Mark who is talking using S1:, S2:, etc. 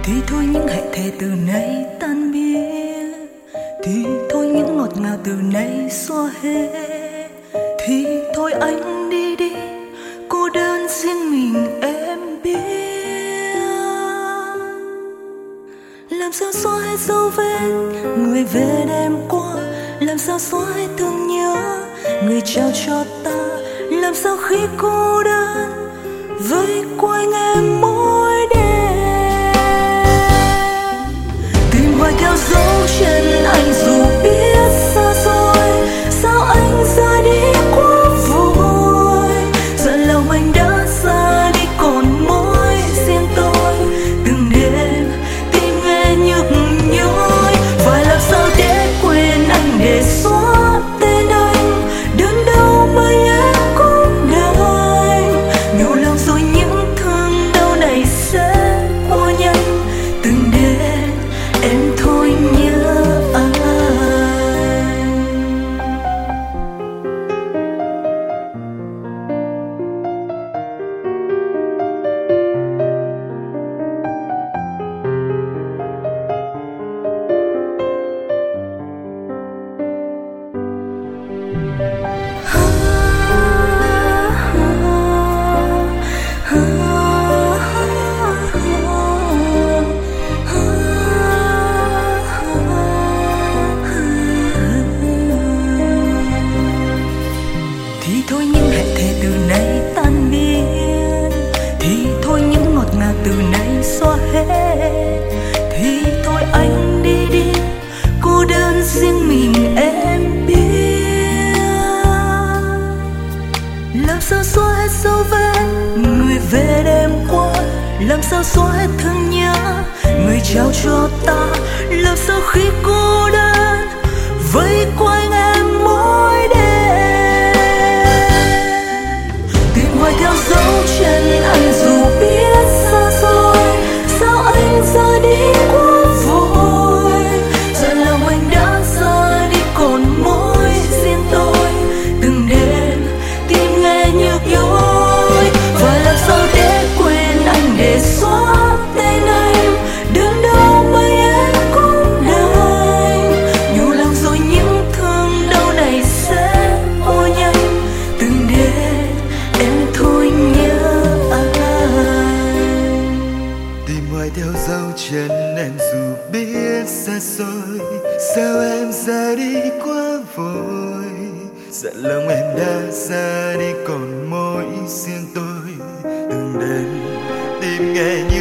S1: Thì thôi những hẹn thề từ nay tan biến, thì thôi những ngọt ngào từ nay xóa hết. Thì thôi anh đi đi, cô đơn riêng mình em biết. Làm sao xóa hết dấu vết người về đêm qua, làm sao xóa hết thương nhớ người trao cho ta. Làm sao khi cô đơn vây quanh em mỗi đêm, tìm hoài theo dấu chân anh dù biết xa xôi. Sao anh ra đi quá vội, giờ lòng anh đã ra đi còn mỗi riêng tôi. Từng đêm tim nghe nhức nhối, phải làm sao để quên anh, để xóa tên anh. Đớn đau mấy em cũng đành, nhiều lòng rồi những thương đau này sẽ qua nhanh. Từng đêm em thôi nhớ anh. Thì thôi những hẹn thề từ nay tan biến, thì thôi những ngọt ngào từ nay xóa hết. Thì thôi anh đi đi, cô đơn riêng mình em biết. Làm sao xóa hết dấu vết người về đêm qua, làm sao xóa hết thương nhớ người trao cho ta. Làm sao khi cô đơn vây quanh em mỗi đêm, tìm hoài theo dấu chân anh dù biết xa xôi. Sao anh ra đi quá vội, giờ lòng anh đã ra đi còn mỗi riêng tôi. Từng đêm tim nghe nhức nhối, và làm sao để quên anh, để xóa tên anh. Đớn đau mấy em cũng đành, nhiều lòng rồi những thương đau này sẽ qua nhanh. Từng đêm em thôi nhớ anh,
S2: tìm hoài theo dấu chân em dù biết xa xôi. Sao em ra đi quá vội, giận lòng em đã ra đi còn mỗi riêng tôi. Từng đêm tim nghe như